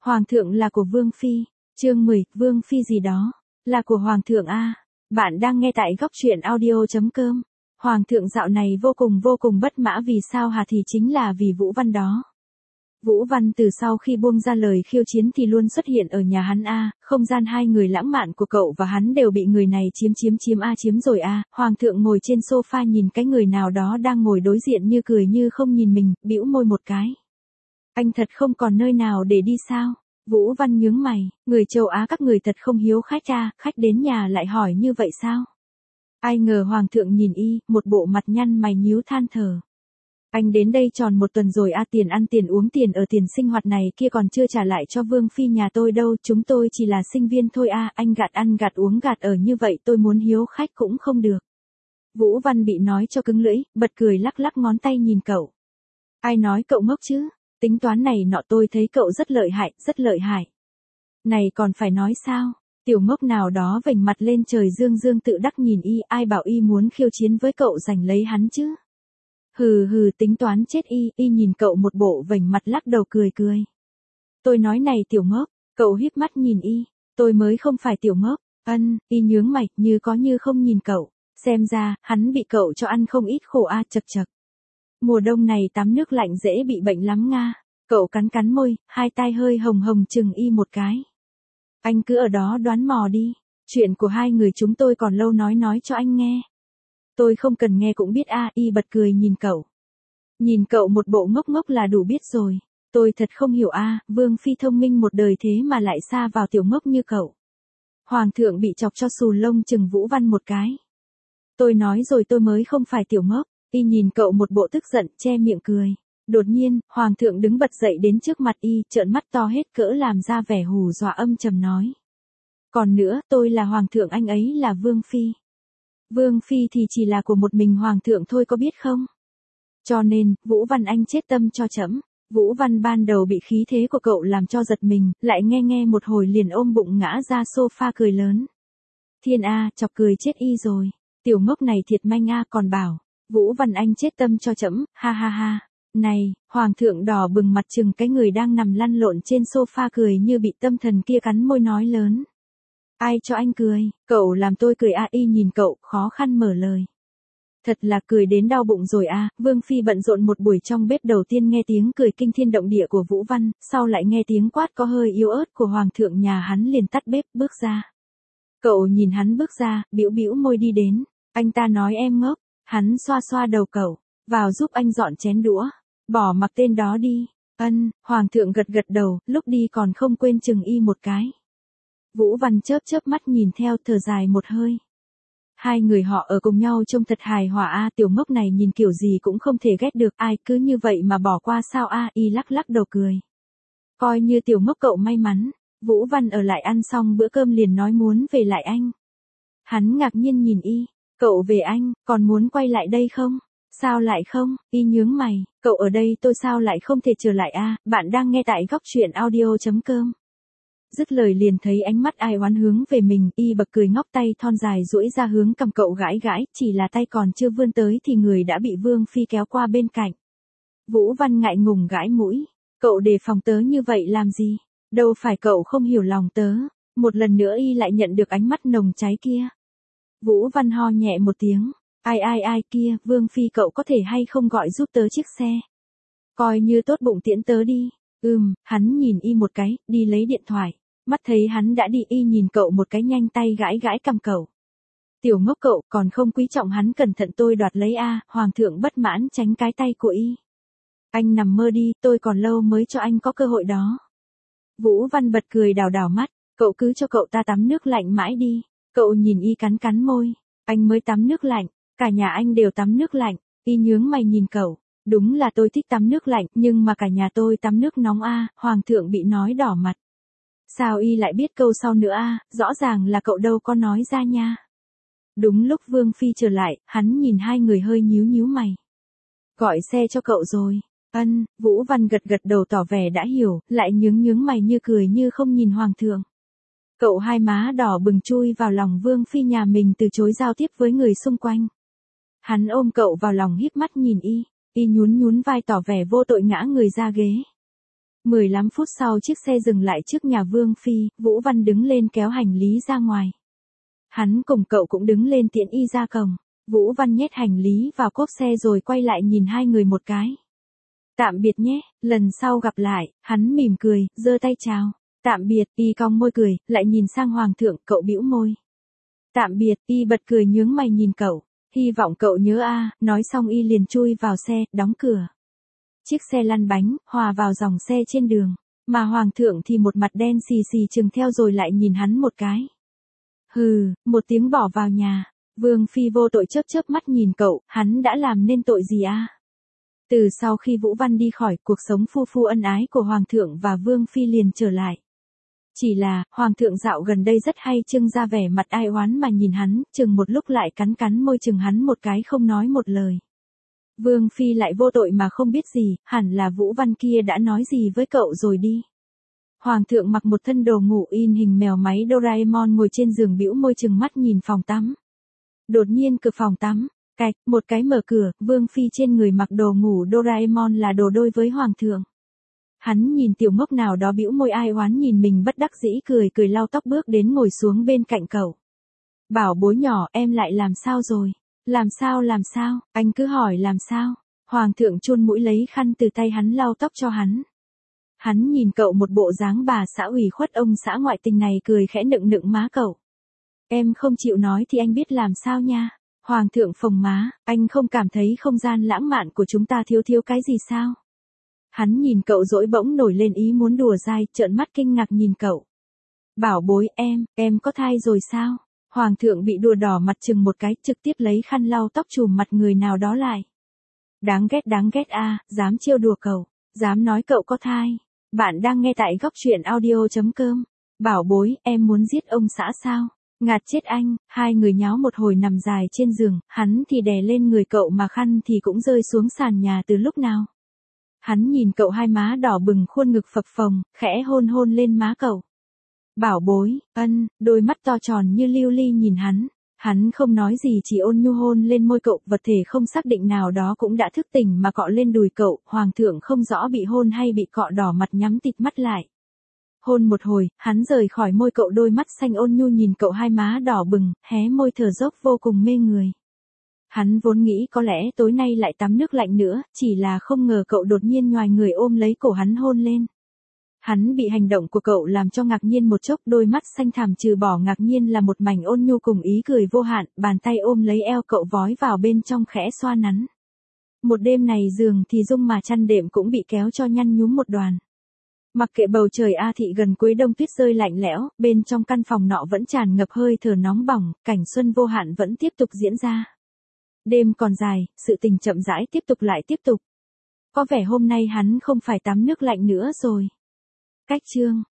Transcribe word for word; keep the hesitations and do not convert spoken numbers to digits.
Hoàng thượng là của Vương Phi. Chương mười, Vương Phi gì đó. Là của Hoàng thượng a. Bạn đang nghe tại góc truyện audio.com. Hoàng thượng dạo này vô cùng vô cùng bất mã vì sao hả thì chính là vì Vũ Văn đó. Vũ Văn từ sau khi buông ra lời khiêu chiến thì luôn xuất hiện ở nhà hắn a, không gian hai người lãng mạn của cậu và hắn đều bị người này chiếm chiếm chiếm a chiếm rồi a. Hoàng thượng ngồi trên sofa nhìn cái người nào đó đang ngồi đối diện như cười như không nhìn mình, bĩu môi một cái. Anh thật không còn nơi nào để đi sao? Vũ Văn nhướng mày, người châu Á các người thật không hiếu khách a, khách đến nhà lại hỏi như vậy sao? Ai ngờ Hoàng thượng nhìn y, một bộ mặt nhăn mày nhíu than thở. Anh đến đây tròn một tuần rồi a, tiền ăn tiền uống tiền ở tiền sinh hoạt này kia còn chưa trả lại cho Vương Phi nhà tôi đâu, chúng tôi chỉ là sinh viên thôi a, anh gạt ăn gạt uống gạt ở như vậy tôi muốn hiếu khách cũng không được. Vũ Văn bị nói cho cứng lưỡi, bật cười lắc lắc ngón tay nhìn cậu. Ai nói cậu ngốc chứ, tính toán này nọ tôi thấy cậu rất lợi hại, rất lợi hại. Này còn phải nói sao, tiểu ngốc nào đó vểnh mặt lên trời dương dương tự đắc nhìn y, ai bảo y muốn khiêu chiến với cậu giành lấy hắn chứ. Hừ hừ tính toán chết y, y nhìn cậu một bộ vểnh mặt lắc đầu cười cười. Tôi nói này tiểu ngốc, cậu híp mắt nhìn y, tôi mới không phải tiểu ngốc, ân, y nhướng mày, như có như không nhìn cậu, xem ra, hắn bị cậu cho ăn không ít khổ a chật chật. Mùa đông này tắm nước lạnh dễ bị bệnh lắm nga, cậu cắn cắn môi, hai tai hơi hồng hồng chừng y một cái. Anh cứ ở đó đoán mò đi, chuyện của hai người chúng tôi còn lâu nói nói cho anh nghe. Tôi không cần nghe cũng biết a, y bật cười nhìn cậu. Nhìn cậu một bộ ngốc ngốc là đủ biết rồi, tôi thật không hiểu a, Vương Phi thông minh một đời thế mà lại xa vào tiểu ngốc như cậu. Hoàng thượng bị chọc cho xù lông chừng Vũ Văn một cái. Tôi nói rồi tôi mới không phải tiểu ngốc, y nhìn cậu một bộ tức giận che miệng cười. Đột nhiên, Hoàng thượng đứng bật dậy đến trước mặt y, trợn mắt to hết cỡ làm ra vẻ hù dọa âm trầm nói. Còn nữa, tôi là Hoàng thượng anh ấy là Vương Phi. Vương Phi thì chỉ là của một mình Hoàng thượng thôi có biết không? Cho nên, Vũ Văn anh chết tâm cho trẫm. Vũ Văn ban đầu bị khí thế của cậu làm cho giật mình, lại nghe nghe một hồi liền ôm bụng ngã ra sofa cười lớn. Thiên A, chọc cười chết y rồi. Tiểu ngốc này thiệt manh A còn bảo, Vũ Văn anh chết tâm cho trẫm, ha ha ha. Này, Hoàng thượng đỏ bừng mặt chừng cái người đang nằm lăn lộn trên sofa cười như bị tâm thần kia cắn môi nói lớn. Ai cho anh cười, cậu làm tôi cười a, y nhìn cậu, khó khăn mở lời. Thật là cười đến đau bụng rồi a. Vương Phi bận rộn một buổi trong bếp, đầu tiên nghe tiếng cười kinh thiên động địa của Vũ Văn, sau lại nghe tiếng quát có hơi yếu ớt của Hoàng thượng nhà hắn liền tắt bếp bước ra. Cậu nhìn hắn bước ra, bĩu bĩu môi đi đến, anh ta nói em ngốc, hắn xoa xoa đầu cậu, vào giúp anh dọn chén đũa, bỏ mặc tên đó đi, ân, Hoàng thượng gật gật đầu, lúc đi còn không quên chừng y một cái. Vũ Văn chớp chớp mắt nhìn theo thở dài một hơi. Hai người họ ở cùng nhau trông thật hài hòa a, tiểu ngốc này nhìn kiểu gì cũng không thể ghét được ai cứ như vậy mà bỏ qua sao a, y lắc lắc đầu cười. Coi như tiểu ngốc cậu may mắn, Vũ Văn ở lại ăn xong bữa cơm liền nói muốn về lại anh. Hắn ngạc nhiên nhìn y, cậu về anh, còn muốn quay lại đây không? Sao lại không? Y nhướng mày, cậu ở đây tôi sao lại không thể trở lại a, bạn đang nghe tại góc truyện audio.com. Dứt lời liền thấy ánh mắt ai oán hướng về mình, y bật cười ngóc tay thon dài duỗi ra hướng cầm cậu gãi gãi, chỉ là tay còn chưa vươn tới thì người đã bị Vương Phi kéo qua bên cạnh. Vũ Văn ngại ngùng gãi mũi, cậu đề phòng tớ như vậy làm gì? Đâu phải cậu không hiểu lòng tớ, một lần nữa y lại nhận được ánh mắt nồng cháy kia. Vũ Văn ho nhẹ một tiếng, ai ai ai kia, Vương Phi cậu có thể hay không gọi giúp tớ chiếc xe? Coi như tốt bụng tiễn tớ đi. Ừm, hắn nhìn y một cái, đi lấy điện thoại. Mắt thấy hắn đã đi y nhìn cậu một cái nhanh tay gãi gãi cầm cậu. Tiểu ngốc cậu còn không quý trọng hắn cẩn thận tôi đoạt lấy a, Hoàng thượng bất mãn tránh cái tay của y. Anh nằm mơ đi, tôi còn lâu mới cho anh có cơ hội đó. Vũ Văn bật cười đảo đảo mắt, cậu cứ cho cậu ta tắm nước lạnh mãi đi. Cậu nhìn y cắn cắn môi, anh mới tắm nước lạnh, cả nhà anh đều tắm nước lạnh, y nhướng mày nhìn cậu. Đúng là tôi thích tắm nước lạnh, nhưng mà cả nhà tôi tắm nước nóng a, Hoàng thượng bị nói đỏ mặt. Sao y lại biết câu sau nữa a, rõ ràng là cậu đâu có nói ra nha. Đúng lúc Vương Phi trở lại, hắn nhìn hai người hơi nhíu nhíu mày. Gọi xe cho cậu rồi. Ân, Vũ Văn gật gật đầu tỏ vẻ đã hiểu, lại nhướng nhướng mày như cười như không nhìn Hoàng thượng. Cậu hai má đỏ bừng chui vào lòng Vương Phi nhà mình từ chối giao tiếp với người xung quanh. Hắn ôm cậu vào lòng híp mắt nhìn y. Y nhún nhún vai tỏ vẻ vô tội ngã người ra ghế. mười lăm phút sau chiếc xe dừng lại trước nhà Vương Phi, Vũ Văn đứng lên kéo hành lý ra ngoài. Hắn cùng cậu cũng đứng lên tiễn y ra cổng. Vũ Văn nhét hành lý vào cốp xe rồi quay lại nhìn hai người một cái. Tạm biệt nhé, lần sau gặp lại, hắn mỉm cười, giơ tay chào. Tạm biệt, y cong môi cười, lại nhìn sang Hoàng thượng, cậu bĩu môi. Tạm biệt, y bật cười nhướng mày nhìn cậu. Hy vọng cậu nhớ a, nói xong y liền chui vào xe, đóng cửa. Chiếc xe lăn bánh, hòa vào dòng xe trên đường. Mà Hoàng thượng thì một mặt đen xì xì chừng theo rồi lại nhìn hắn một cái. Hừ, một tiếng bỏ vào nhà. Vương Phi vô tội chớp chớp mắt nhìn cậu, hắn đã làm nên tội gì a? Từ sau khi Vũ Văn đi khỏi, cuộc sống phu phu ân ái của Hoàng thượng và Vương Phi liền trở lại. Chỉ là, Hoàng thượng dạo gần đây rất hay trưng ra vẻ mặt ai oán mà nhìn hắn, chừng một lúc lại cắn cắn môi chừng hắn một cái không nói một lời. Vương Phi lại vô tội mà không biết gì, hẳn là Vũ Văn kia đã nói gì với cậu rồi đi. Hoàng thượng mặc một thân đồ ngủ in hình mèo máy Doraemon ngồi trên giường bĩu môi chừng mắt nhìn phòng tắm. Đột nhiên cửa phòng tắm, cạch, một cái mở cửa, Vương Phi trên người mặc đồ ngủ Doraemon là đồ đôi với Hoàng thượng. Hắn nhìn tiểu ngốc nào đó bĩu môi ai oán nhìn mình bất đắc dĩ cười cười lau tóc bước đến ngồi xuống bên cạnh cậu. Bảo bối nhỏ, em lại làm sao rồi? Làm sao làm sao, anh cứ hỏi làm sao? Hoàng thượng chôn mũi lấy khăn từ tay hắn lau tóc cho hắn. Hắn nhìn cậu một bộ dáng bà xã ủy khuất ông xã ngoại tình này cười khẽ nựng nựng má cậu. Em không chịu nói thì anh biết làm sao nha. Hoàng thượng phồng má, anh không cảm thấy không gian lãng mạn của chúng ta thiếu thiếu cái gì sao? Hắn nhìn cậu dỗi bỗng nổi lên ý muốn đùa dai, trợn mắt kinh ngạc nhìn cậu. Bảo bối em, em có thai rồi sao? Hoàng thượng bị đùa đỏ mặt chừng một cái, trực tiếp lấy khăn lau tóc chùm mặt người nào đó lại. Đáng ghét đáng ghét a, à, dám trêu đùa cậu, dám nói cậu có thai. Bạn đang nghe tại góc truyện audio chấm com. Bảo bối, em muốn giết ông xã sao? Ngạt chết anh, hai người nháo một hồi nằm dài trên giường, hắn thì đè lên người cậu mà khăn thì cũng rơi xuống sàn nhà từ lúc nào. Hắn nhìn cậu hai má đỏ bừng khuôn ngực phập phồng, khẽ hôn hôn lên má cậu. Bảo bối, ân, đôi mắt to tròn như lưu ly nhìn hắn. Hắn không nói gì chỉ ôn nhu hôn lên môi cậu, vật thể không xác định nào đó cũng đã thức tỉnh mà cọ lên đùi cậu, Hoàng thượng không rõ bị hôn hay bị cọ đỏ mặt nhắm tịt mắt lại. Hôn một hồi, hắn rời khỏi môi cậu đôi mắt xanh ôn nhu nhìn cậu hai má đỏ bừng, hé môi thở dốc vô cùng mê người. Hắn vốn nghĩ có lẽ tối nay lại tắm nước lạnh nữa, chỉ là không ngờ cậu đột nhiên nhoài người ôm lấy cổ hắn hôn lên. Hắn bị hành động của cậu làm cho ngạc nhiên một chốc, đôi mắt xanh thẳm trừ bỏ ngạc nhiên là một mảnh ôn nhu cùng ý cười vô hạn, bàn tay ôm lấy eo cậu vói vào bên trong khẽ xoa nắn. Một đêm này giường thì rung mà chăn đệm cũng bị kéo cho nhăn nhúm một đoàn. Mặc kệ bầu trời A Thị gần cuối đông tuyết rơi lạnh lẽo, bên trong căn phòng nọ vẫn tràn ngập hơi thở nóng bỏng, cảnh xuân vô hạn vẫn tiếp tục diễn ra. Đêm còn dài, sự tình chậm rãi tiếp tục lại tiếp tục. Có vẻ hôm nay hắn không phải tắm nước lạnh nữa rồi. Cách chương